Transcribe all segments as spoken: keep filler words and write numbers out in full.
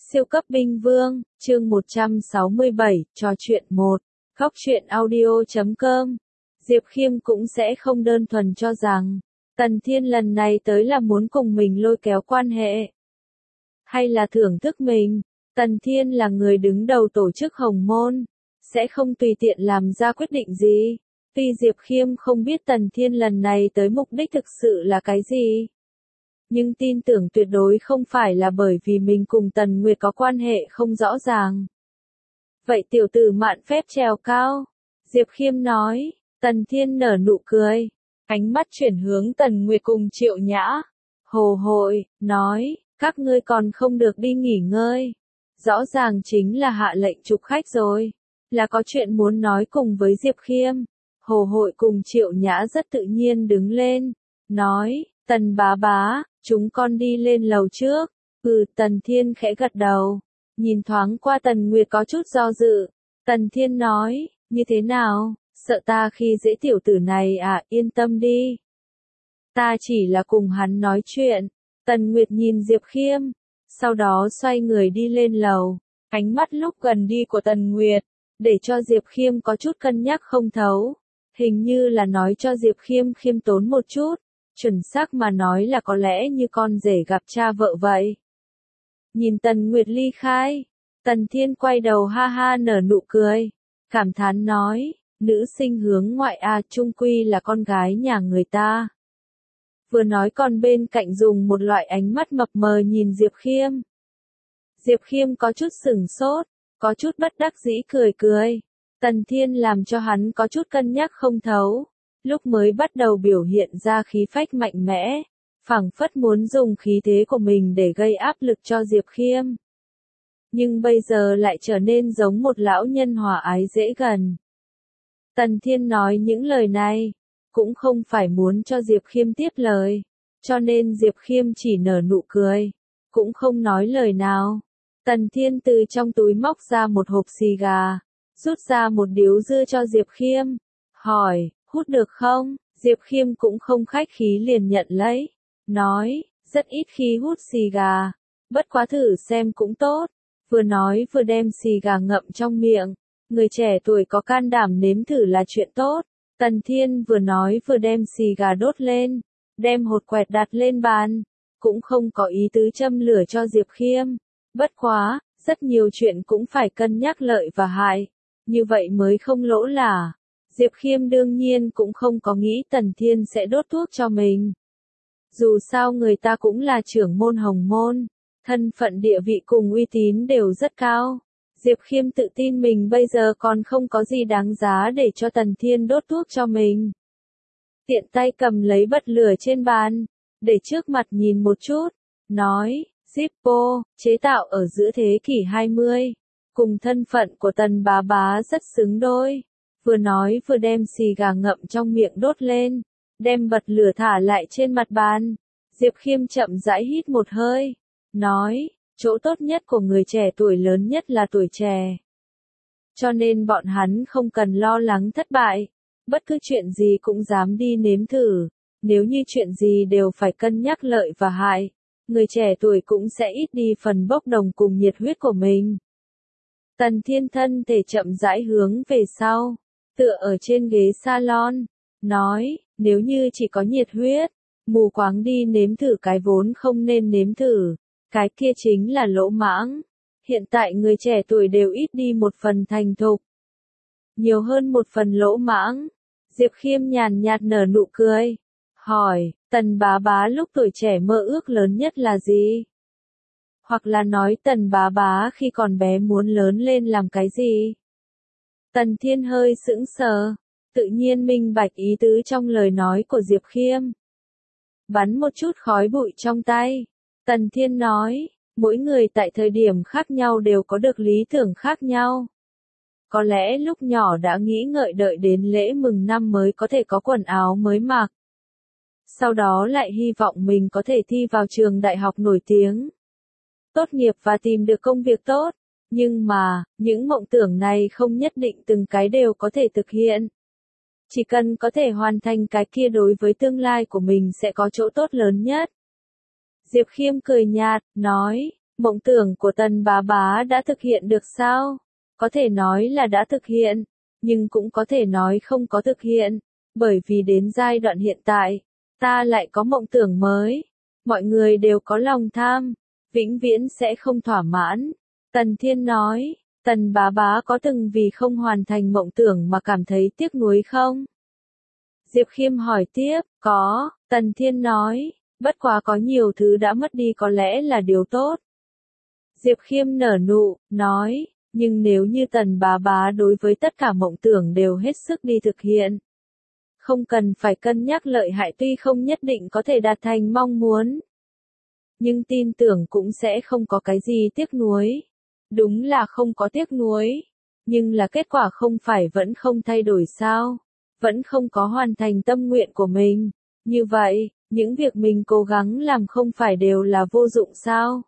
Siêu cấp binh vương, chương một trăm sáu mươi bảy, trò chuyện một. Góc truyện audio chấm com. Diệp Khiêm cũng sẽ không đơn thuần cho rằng, Tần Thiên lần này tới là muốn cùng mình lôi kéo quan hệ. Hay là thưởng thức mình, Tần Thiên là người đứng đầu tổ chức Hồng Môn, sẽ không tùy tiện làm ra quyết định gì. Tuy Diệp Khiêm không biết Tần Thiên lần này tới mục đích thực sự là cái gì. Nhưng tin tưởng tuyệt đối không phải là bởi vì mình cùng Tần Nguyệt có quan hệ không rõ ràng. Vậy tiểu tử mạn phép trèo cao. Diệp Khiêm nói, Tần Thiên nở nụ cười. Ánh mắt chuyển hướng Tần Nguyệt cùng Triệu Nhã. Hồ hội, nói, các ngươi còn không được đi nghỉ ngơi. Rõ ràng chính là hạ lệnh trục khách rồi. Là có chuyện muốn nói cùng với Diệp Khiêm. Hồ hội cùng Triệu Nhã rất tự nhiên đứng lên. Nói, Tần bá bá, chúng con đi lên lầu trước. Ừ, Tần Thiên khẽ gật đầu. Nhìn thoáng qua Tần Nguyệt có chút do dự. Tần Thiên nói, như thế nào, sợ ta khi dễ tiểu tử này à, yên tâm đi. Ta chỉ là cùng hắn nói chuyện. Tần Nguyệt nhìn Diệp Khiêm. Sau đó xoay người đi lên lầu. Ánh mắt lúc gần đi của Tần Nguyệt, để cho Diệp Khiêm có chút cân nhắc không thấu. Hình như là nói cho Diệp Khiêm khiêm tốn một chút. Chuẩn xác mà nói là có lẽ như con rể gặp cha vợ vậy. Nhìn Tần Nguyệt ly khai, Tần Thiên quay đầu ha ha nở nụ cười, cảm thán nói, nữ sinh hướng ngoại a chung quy là con gái nhà người ta. Vừa nói còn bên cạnh dùng một loại ánh mắt mập mờ nhìn Diệp Khiêm. Diệp Khiêm có chút sửng sốt, có chút bất đắc dĩ cười cười. Tần Thiên làm cho hắn có chút cân nhắc không thấu. Lúc mới bắt đầu biểu hiện ra khí phách mạnh mẽ, phảng phất muốn dùng khí thế của mình để gây áp lực cho Diệp Khiêm. Nhưng bây giờ lại trở nên giống một lão nhân hòa ái dễ gần. Tần Thiên nói những lời này, cũng không phải muốn cho Diệp Khiêm tiếp lời, cho nên Diệp Khiêm chỉ nở nụ cười, cũng không nói lời nào. Tần Thiên từ trong túi móc ra một hộp xì gà, rút ra một điếu dưa cho Diệp Khiêm, hỏi, hút được không? Diệp Khiêm cũng không khách khí liền nhận lấy, nói, rất ít khi hút xì gà, bất quá thử xem cũng tốt. Vừa nói vừa đem xì gà ngậm trong miệng, người trẻ tuổi có can đảm nếm thử là chuyện tốt. Tần Thiên vừa nói vừa đem xì gà đốt lên, đem hột quẹt đặt lên bàn, cũng không có ý tứ châm lửa cho Diệp Khiêm. Bất quá, rất nhiều chuyện cũng phải cân nhắc lợi và hại, như vậy mới không lỗ lả. Diệp Khiêm đương nhiên cũng không có nghĩ Tần Thiên sẽ đốt thuốc cho mình. Dù sao người ta cũng là trưởng môn Hồng Môn, thân phận địa vị cùng uy tín đều rất cao. Diệp Khiêm tự tin mình bây giờ còn không có gì đáng giá để cho Tần Thiên đốt thuốc cho mình. Tiện tay cầm lấy bật lửa trên bàn, để trước mặt nhìn một chút, nói, Zippo, chế tạo ở giữa thế kỷ hai mươi, cùng thân phận của Tần bá bá rất xứng đôi. Vừa nói vừa đem xì gà ngậm trong miệng đốt lên, đem bật lửa thả lại trên mặt bàn. Diệp Khiêm chậm rãi hít một hơi, nói, chỗ tốt nhất của người trẻ tuổi lớn nhất là tuổi trẻ. Cho nên bọn hắn không cần lo lắng thất bại, bất cứ chuyện gì cũng dám đi nếm thử, nếu như chuyện gì đều phải cân nhắc lợi và hại, người trẻ tuổi cũng sẽ ít đi phần bốc đồng cùng nhiệt huyết của mình. Tần Thiên thân thể chậm rãi hướng về sau, tựa ở trên ghế salon, nói, nếu như chỉ có nhiệt huyết, mù quáng đi nếm thử cái vốn không nên nếm thử, cái kia chính là lỗ mãng. Hiện tại người trẻ tuổi đều ít đi một phần thành thục, nhiều hơn một phần lỗ mãng. Diệp Khiêm nhàn nhạt nở nụ cười, hỏi, Tần bá bá lúc tuổi trẻ mơ ước lớn nhất là gì? Hoặc là nói Tần bá bá khi còn bé muốn lớn lên làm cái gì? Tần Thiên hơi sững sờ, tự nhiên minh bạch ý tứ trong lời nói của Diệp Khiêm. Bắn một chút khói bụi trong tay, Tần Thiên nói, mỗi người tại thời điểm khác nhau đều có được lý tưởng khác nhau. Có lẽ lúc nhỏ đã nghĩ ngợi đợi đến lễ mừng năm mới có thể có quần áo mới mặc. Sau đó lại hy vọng mình có thể thi vào trường đại học nổi tiếng, tốt nghiệp và tìm được công việc tốt. Nhưng mà, những mộng tưởng này không nhất định từng cái đều có thể thực hiện. Chỉ cần có thể hoàn thành cái kia đối với tương lai của mình sẽ có chỗ tốt lớn nhất. Diệp Khiêm cười nhạt, nói, Mộng tưởng của Tần bá bá đã thực hiện được sao? Có thể nói là đã thực hiện, nhưng cũng có thể nói không có thực hiện, bởi vì đến giai đoạn hiện tại, ta lại có mộng tưởng mới. Mọi người đều có lòng tham, vĩnh viễn sẽ không thỏa mãn. Tần Thiên nói, Tần bá bá có từng vì không hoàn thành mộng tưởng mà cảm thấy tiếc nuối không? Diệp Khiêm hỏi tiếp, có, Tần Thiên nói, bất quá có nhiều thứ đã mất đi có lẽ là điều tốt. Diệp Khiêm nở nụ, nói, nhưng nếu như Tần bá bá đối với tất cả mộng tưởng đều hết sức đi thực hiện, không cần phải cân nhắc lợi hại tuy không nhất định có thể đạt thành mong muốn, nhưng tin tưởng cũng sẽ không có cái gì tiếc nuối. Đúng là không có tiếc nuối, nhưng là kết quả không phải vẫn không thay đổi sao? Vẫn không có hoàn thành tâm nguyện của mình. Như vậy, những việc mình cố gắng làm không phải đều là vô dụng sao?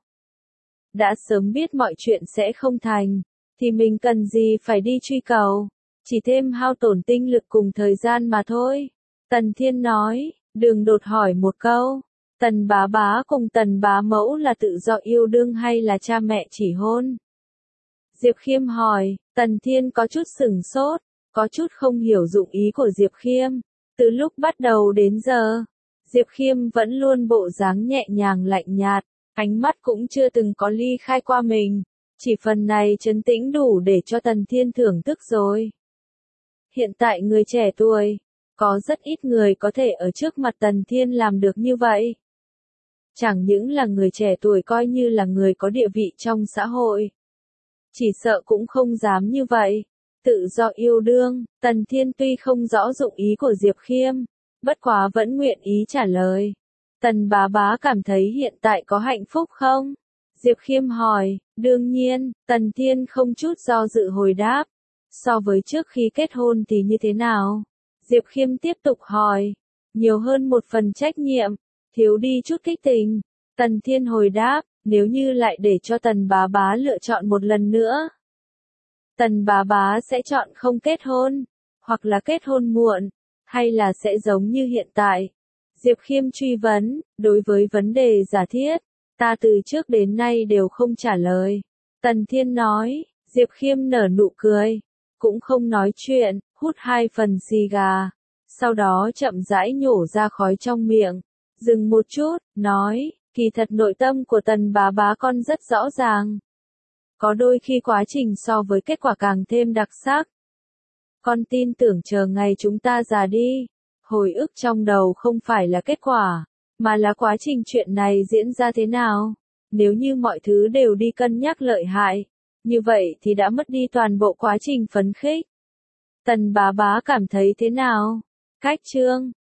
Đã sớm biết mọi chuyện sẽ không thành, thì mình cần gì phải đi truy cầu, chỉ thêm hao tổn tinh lực cùng thời gian mà thôi. Tần Thiên nói, Đường đột hỏi một câu, Tần bá bá cùng Tần bá mẫu là tự do yêu đương hay là cha mẹ chỉ hôn? Diệp Khiêm hỏi, Tần Thiên có chút sửng sốt, có chút không hiểu dụng ý của Diệp Khiêm. Từ lúc bắt đầu đến giờ, Diệp Khiêm vẫn luôn bộ dáng nhẹ nhàng lạnh nhạt, ánh mắt cũng chưa từng có ly khai qua mình. Chỉ phần này trấn tĩnh đủ để cho Tần Thiên thưởng thức rồi. Hiện tại người trẻ tuổi, có rất ít người có thể ở trước mặt Tần Thiên làm được như vậy. Chẳng những là người trẻ tuổi coi như là người có địa vị trong xã hội, chỉ sợ cũng không dám như vậy. Tự do yêu đương, Tần Thiên tuy không rõ dụng ý của Diệp Khiêm, bất quá vẫn nguyện ý trả lời. Tần bá bá cảm thấy hiện tại có hạnh phúc không? Diệp Khiêm hỏi, đương nhiên, Tần Thiên không chút do dự hồi đáp. So với trước khi kết hôn thì như thế nào? Diệp Khiêm tiếp tục hỏi, nhiều hơn một phần trách nhiệm, thiếu đi chút kích tình. Tần Thiên hồi đáp, nếu như lại để cho Tần bá bá lựa chọn một lần nữa, Tần bá bá sẽ chọn không kết hôn, hoặc là kết hôn muộn, hay là sẽ giống như hiện tại? Diệp Khiêm truy vấn, đối với vấn đề giả thiết, ta từ trước đến nay đều không trả lời. Tần Thiên nói, Diệp Khiêm nở nụ cười, cũng không nói chuyện, hút hai phần xì gà, sau đó chậm rãi nhổ ra khói trong miệng, dừng một chút, nói, kỳ thật nội tâm của Tần bá bá con rất rõ ràng. Có đôi khi quá trình so với kết quả càng thêm đặc sắc. Con tin tưởng chờ ngày chúng ta già đi, hồi ức trong đầu không phải là kết quả, mà là quá trình chuyện này diễn ra thế nào. Nếu như mọi thứ đều đi cân nhắc lợi hại, như vậy thì đã mất đi toàn bộ quá trình phấn khích. Tần bá bá cảm thấy thế nào? Cách chương